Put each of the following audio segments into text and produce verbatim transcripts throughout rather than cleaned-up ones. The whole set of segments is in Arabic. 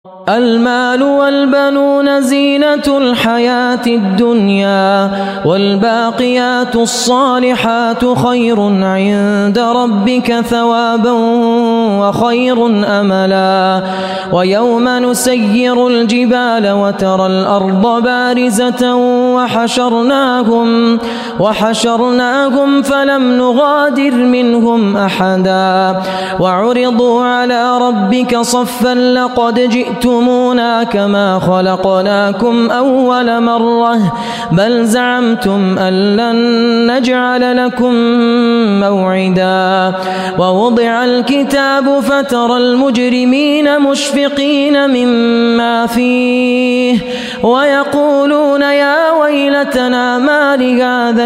المال والبنون زينة الحياة الدنيا والباقيات الصالحات خير عند ربك ثوابا وخير أملا ويوم نسير الجبال وترى الأرض بارزة وحشرناهم, وحشرناهم فلم نغادر منهم أحدا وعرضوا على ربك صفا لقد جئتمونا كما خلقناكم أول مرة بل زعمتم أن لن نجعل لكم موعدا ووضع الكتاب فترى المجرمين مشفقين مما فيه ويقولون يا ويلتنا ما لهذا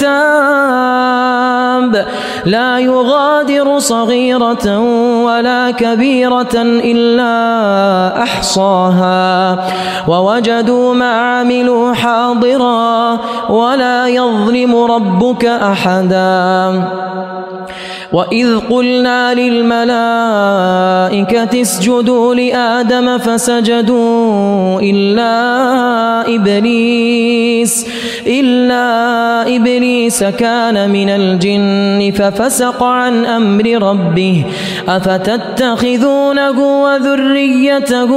الكتاب لا يغادر صغيرة ولا كبيرة إلا أحصاها ووجدوا ما عملوا حاضرا ولا يظلم ربك أحدا وإذ قلنا للملائكة اسجدوا لآدم فسجدوا إلا إبليس إلا إبليس كان من الجن ففسق عن أمر ربه أفتتخذونه وذريته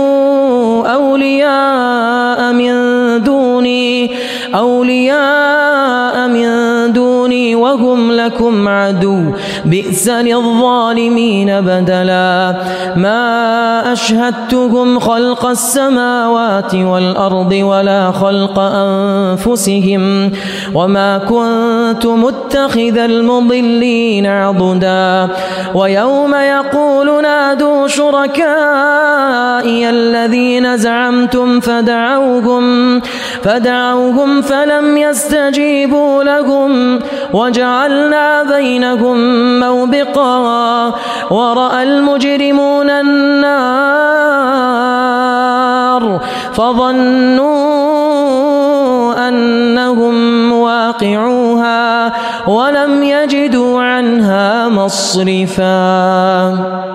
أولياء من دوني أولياء من دوني وهم لكم عدو بئس للظالمين بدلا ما أشهدتهم خلق السماوات والأرض ولا خلق أنفسهم وما كنت متخذ المضلين عضدا ويوم يقول نادوا شركائي الذين زعمتم فدعوهم فدعوهم فلم يستجيبوا لهم وجعلنا بينهم موبقا ورأى المجرمون النار فظنوا أنهم واقعوها ولم يجدوا عنها مصرفا.